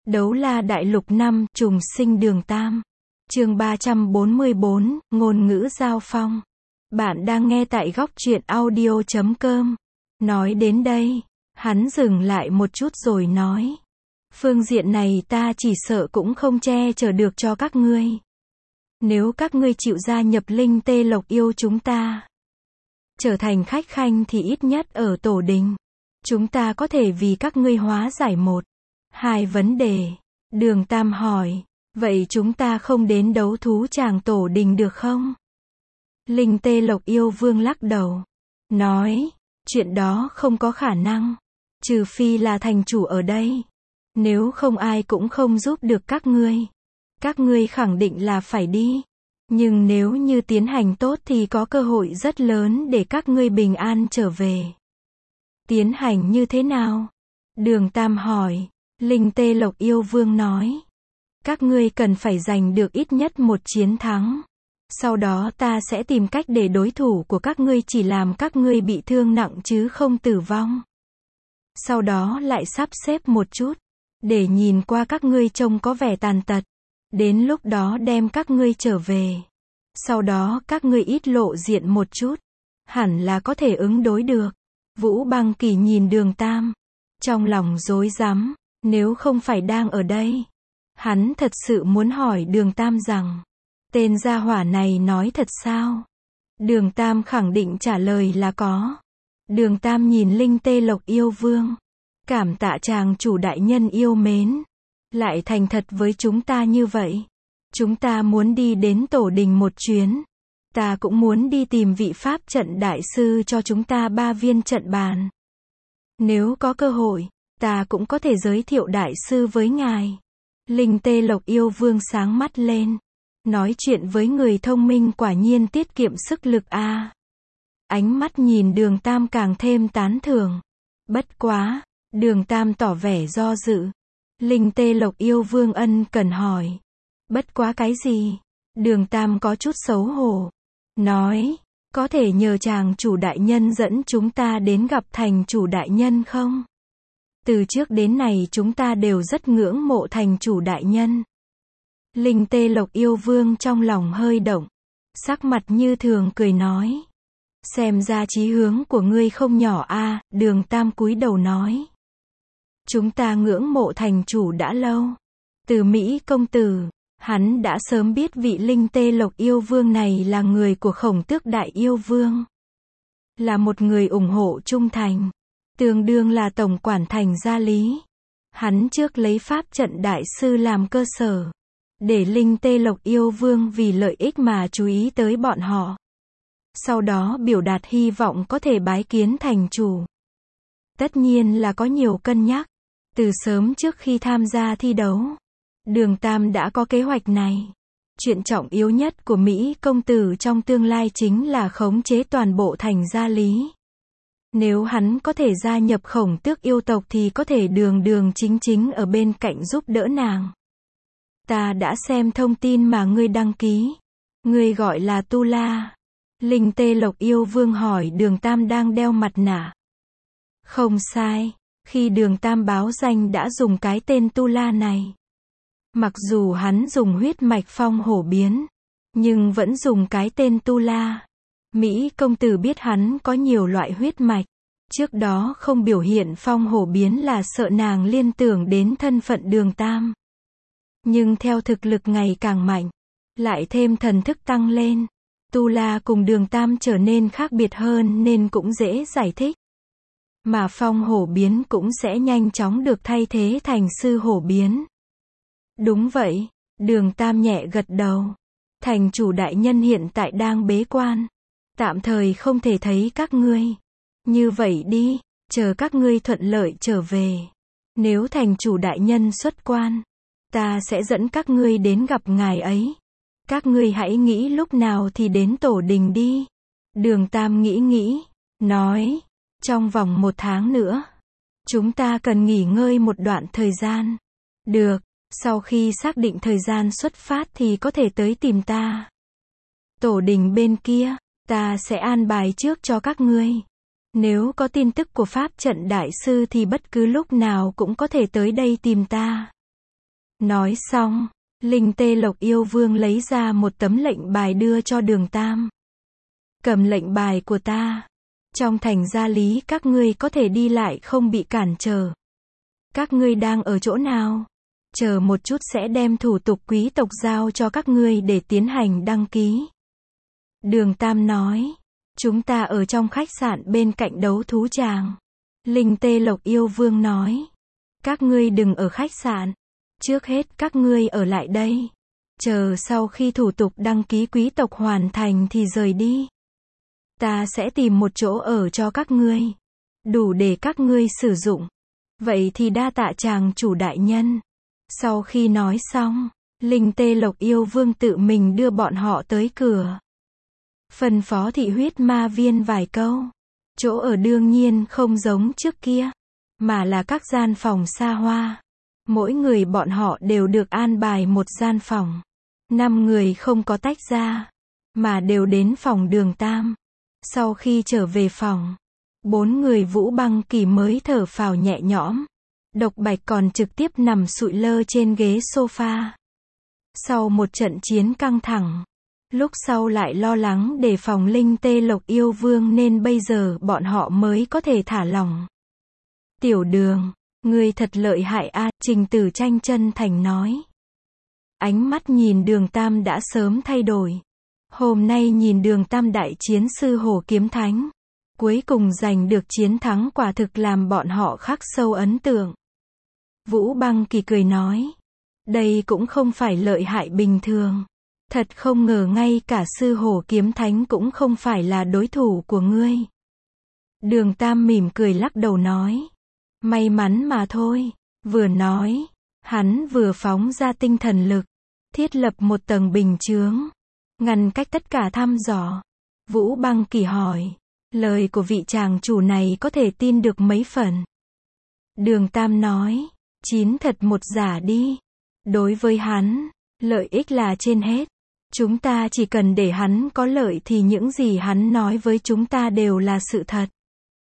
Đấu La Đại Lục 5, Trùng Sinh Đường Tam. Chương 344, Ngôn ngữ giao phong. Bạn đang nghe tại góc truyện audio.com. Nói đến đây, hắn dừng lại một chút rồi nói. Phương diện này ta chỉ sợ cũng không che chở được cho các ngươi. Nếu các ngươi chịu gia nhập Linh Tê Lộc Yêu chúng ta, trở thành khách khanh thì ít nhất ở tổ đình, chúng ta có thể vì các ngươi hóa giải một, hai vấn đề. Đường Tam hỏi, vậy chúng ta không đến đấu thú tràng tổ đình được không? Linh Tê Lộc Yêu Vương lắc đầu, nói, chuyện đó không có khả năng, trừ phi là thành chủ ở đây. Nếu không ai cũng không giúp được các ngươi. Các ngươi khẳng định là phải đi. Nhưng nếu như tiến hành tốt thì có cơ hội rất lớn để các ngươi bình an trở về. Tiến hành như thế nào? Đường Tam hỏi. Linh Tê Lộc Yêu Vương nói. Các ngươi cần phải giành được ít nhất một chiến thắng. Sau đó ta sẽ tìm cách để đối thủ của các ngươi chỉ làm các ngươi bị thương nặng chứ không tử vong. Sau đó lại sắp xếp một chút, để nhìn qua các ngươi trông có vẻ tàn tật. Đến lúc đó đem các ngươi trở về. Sau đó các ngươi ít lộ diện một chút, hẳn là có thể ứng đối được. Vũ Băng Kỳ nhìn Đường Tam, trong lòng rối rắm, nếu không phải đang ở đây. Hắn thật sự muốn hỏi Đường Tam rằng, tên gia hỏa này nói thật sao? Đường Tam khẳng định trả lời là có. Đường Tam nhìn Linh Tê Lộc Yêu Vương, cảm tạ chàng chủ đại nhân yêu mến, lại thành thật với chúng ta như vậy. Chúng ta muốn đi đến tổ đình một chuyến. Ta cũng muốn đi tìm vị pháp trận đại sư cho chúng ta 3 viên trận bàn. Nếu có cơ hội, ta cũng có thể giới thiệu đại sư với ngài. Linh Tê Lộc Yêu Vương sáng mắt lên. Nói chuyện với người thông minh quả nhiên tiết kiệm sức lực a. Ánh mắt nhìn Đường Tam càng thêm tán thưởng. Bất quá, Đường Tam tỏ vẻ do dự. Linh Tê Lộc Yêu Vương ân cần hỏi. Bất quá cái gì? Đường Tam có chút xấu hổ. Nói, có thể nhờ chàng chủ đại nhân dẫn chúng ta đến gặp thành chủ đại nhân không? Từ trước đến nay chúng ta đều rất ngưỡng mộ thành chủ đại nhân. Linh Tê Lộc Yêu Vương trong lòng hơi động. Sắc mặt như thường cười nói. Xem ra chí hướng của ngươi không nhỏ a. Đường Tam cúi đầu nói. Chúng ta ngưỡng mộ thành chủ đã lâu. Từ Mỹ công tử, hắn đã sớm biết vị Linh Tê Lộc Yêu Vương này là người của Khổng Tước Đại Yêu Vương. Là một người ủng hộ trung thành, tương đương là tổng quản thành gia lý. Hắn trước lấy pháp trận đại sư làm cơ sở, để Linh Tê Lộc Yêu Vương vì lợi ích mà chú ý tới bọn họ. Sau đó biểu đạt hy vọng có thể bái kiến thành chủ. Tất nhiên là có nhiều cân nhắc. Từ sớm trước khi tham gia thi đấu, Đường Tam đã có kế hoạch này. Chuyện trọng yếu nhất của Mỹ công tử trong tương lai chính là khống chế toàn bộ thành gia lý. Nếu hắn có thể gia nhập Khổng Tước yêu tộc thì có thể đường đường chính chính ở bên cạnh giúp đỡ nàng. Ta đã xem thông tin mà ngươi đăng ký. Ngươi gọi là Tu La. Linh Tê Lộc Yêu Vương hỏi Đường Tam đang đeo mặt nạ. Không sai. Khi Đường Tam báo danh đã dùng cái tên Tu La này. Mặc dù hắn dùng huyết mạch phong hổ biến, nhưng vẫn dùng cái tên Tu La. Mỹ công tử biết hắn có nhiều loại huyết mạch. Trước đó không biểu hiện phong hổ biến là sợ nàng liên tưởng đến thân phận Đường Tam. Nhưng theo thực lực ngày càng mạnh, lại thêm thần thức tăng lên, Tu La cùng Đường Tam trở nên khác biệt hơn nên cũng dễ giải thích. Mà phong hổ biến cũng sẽ nhanh chóng được thay thế thành sư hổ biến. Đúng vậy, Đường Tam nhẹ gật đầu. Thành chủ đại nhân hiện tại đang bế quan, tạm thời không thể thấy các ngươi. Như vậy đi, chờ các ngươi thuận lợi trở về. Nếu thành chủ đại nhân xuất quan, ta sẽ dẫn các ngươi đến gặp ngài ấy. Các ngươi hãy nghĩ lúc nào thì đến tổ đình đi. Đường Tam nghĩ, nói, trong vòng 1 tháng nữa, chúng ta cần nghỉ ngơi một đoạn thời gian. Được, sau khi xác định thời gian xuất phát thì có thể tới tìm ta. Tổ đình bên kia, ta sẽ an bài trước cho các ngươi. Nếu có tin tức của pháp trận đại sư thì bất cứ lúc nào cũng có thể tới đây tìm ta. Nói xong, Linh Tê Lộc Yêu Vương lấy ra một tấm lệnh bài đưa cho Đường Tam. Cầm lệnh bài của ta. Trong thành Gia Lý các ngươi có thể đi lại không bị cản trở. Các ngươi đang ở chỗ nào? Chờ một chút sẽ đem thủ tục quý tộc giao cho các ngươi để tiến hành đăng ký. Đường Tam nói. Chúng ta ở trong khách sạn bên cạnh đấu thú tràng. Linh Tê Lộc Yêu Vương nói. Các ngươi đừng ở khách sạn. Trước hết các ngươi ở lại đây. Chờ sau khi thủ tục đăng ký quý tộc hoàn thành thì rời đi. Ta sẽ tìm một chỗ ở cho các ngươi. Đủ để các ngươi sử dụng. Vậy thì đa tạ chàng chủ đại nhân. Sau khi nói xong, Linh Tê Lộc Yêu Vương tự mình đưa bọn họ tới cửa. Phân phó thị huyết ma viên vài câu. Chỗ ở đương nhiên không giống trước kia, mà là các gian phòng xa hoa. Mỗi người bọn họ đều được an bài một gian phòng. 5 người không có tách ra, mà đều đến phòng Đường Tam. Sau khi trở về phòng, 4 người Vũ Băng Kỳ mới thở phào nhẹ nhõm. Độc Bạch còn trực tiếp nằm sụi lơ trên ghế sofa. Sau một trận chiến căng thẳng, lúc sau lại lo lắng đề phòng Linh Tê Lộc Yêu Vương nên bây giờ bọn họ mới có thể thả lỏng. Tiểu Đường, ngươi thật lợi hại a, Trình Tử Tranh chân thành nói. Ánh mắt nhìn Đường Tam đã sớm thay đổi. Hôm nay nhìn Đường Tam đại chiến sư Hổ Kiếm Thánh, cuối cùng giành được chiến thắng quả thực làm bọn họ khắc sâu ấn tượng. Vũ Băng Kỳ cười nói. Đây cũng không phải lợi hại bình thường. Thật không ngờ ngay cả sư Hổ Kiếm Thánh cũng không phải là đối thủ của ngươi. Đường Tam mỉm cười lắc đầu nói. May mắn mà thôi. Vừa nói, hắn vừa phóng ra tinh thần lực, thiết lập một tầng bình chướng, ngăn cách tất cả thăm dò. Vũ Băng Kỳ hỏi. Lời của vị chàng chủ này có thể tin được mấy phần? Đường Tam nói. 9 thật 1 giả đi. Đối với hắn, lợi ích là trên hết. Chúng ta chỉ cần để hắn có lợi thì những gì hắn nói với chúng ta đều là sự thật.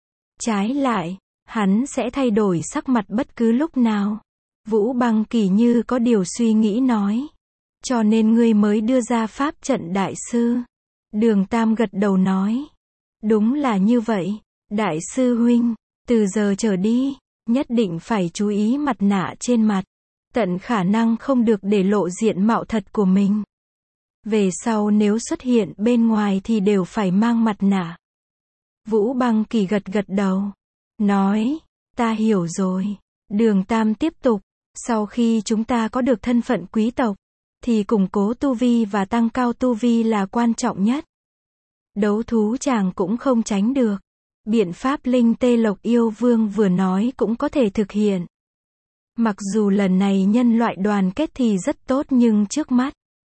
Trái lại, hắn sẽ thay đổi sắc mặt bất cứ lúc nào. Vũ Băng Kỳ như có điều suy nghĩ nói. Cho nên ngươi mới đưa ra pháp trận đại sư. Đường Tam gật đầu nói. Đúng là như vậy, đại sư huynh. Từ giờ trở đi, nhất định phải chú ý mặt nạ trên mặt. Tận khả năng không được để lộ diện mạo thật của mình. Về sau nếu xuất hiện bên ngoài thì đều phải mang mặt nạ. Vũ Băng Kỳ gật gật đầu. Nói, ta hiểu rồi. Đường Tam tiếp tục. Sau khi chúng ta có được thân phận quý tộc, thì củng cố tu vi và tăng cao tu vi là quan trọng nhất. Đấu thú chàng cũng không tránh được. Biện pháp Linh Tê Lộc Yêu Vương vừa nói cũng có thể thực hiện. Mặc dù lần này nhân loại đoàn kết thì rất tốt nhưng trước mắt,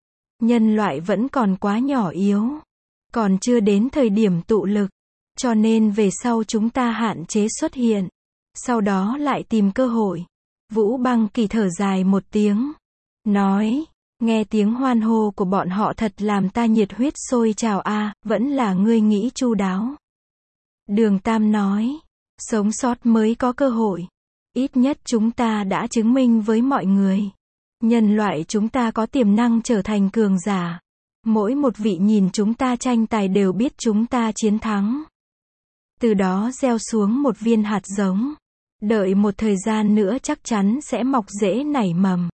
nhân loại vẫn còn quá nhỏ yếu. Còn chưa đến thời điểm tụ lực. Cho nên về sau chúng ta hạn chế xuất hiện. Sau đó lại tìm cơ hội. Vũ Băng Kỳ thở dài một tiếng. Nói, nghe tiếng hoan hô của bọn họ thật làm ta nhiệt huyết sôi trào a, vẫn là ngươi nghĩ chu đáo. Đường Tam nói, sống sót mới có cơ hội. Ít nhất chúng ta đã chứng minh với mọi người. Nhân loại chúng ta có tiềm năng trở thành cường giả. Mỗi một vị nhìn chúng ta tranh tài đều biết chúng ta chiến thắng. Từ đó gieo xuống một viên hạt giống. Đợi một thời gian nữa chắc chắn sẽ mọc rễ nảy mầm.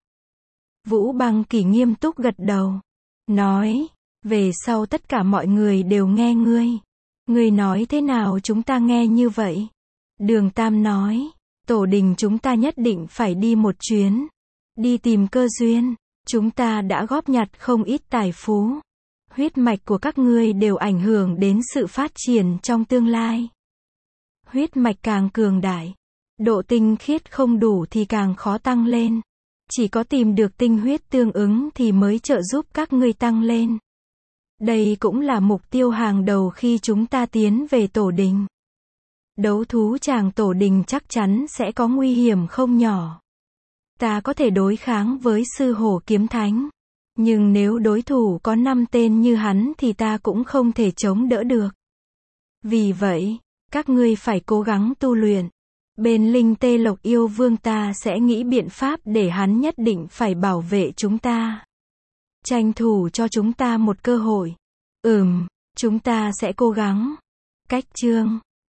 Vũ Băng Kỳ nghiêm túc gật đầu. Nói, về sau tất cả mọi người đều nghe ngươi. Ngươi nói thế nào chúng ta nghe như vậy? Đường Tam nói, tổ đình chúng ta nhất định phải đi một chuyến. Đi tìm cơ duyên. Chúng ta đã góp nhặt không ít tài phú. Huyết mạch của các ngươi đều ảnh hưởng đến sự phát triển trong tương lai. Huyết mạch càng cường đại, độ tinh khiết không đủ thì càng khó tăng lên. Chỉ có tìm được tinh huyết tương ứng thì mới trợ giúp các ngươi tăng lên. Đây cũng là mục tiêu hàng đầu khi chúng ta tiến về tổ đình. Đấu thú tràng tổ đình chắc chắn sẽ có nguy hiểm không nhỏ. Ta có thể đối kháng với sư Hổ Kiếm Thánh. Nhưng nếu đối thủ có 5 tên như hắn thì ta cũng không thể chống đỡ được. Vì vậy, các ngươi phải cố gắng tu luyện. Bên Linh Tê Lộc yêu vương ta sẽ nghĩ biện pháp để hắn nhất định phải bảo vệ chúng ta. Tranh thủ cho chúng ta một cơ hội. Chúng ta sẽ cố gắng. Cách chương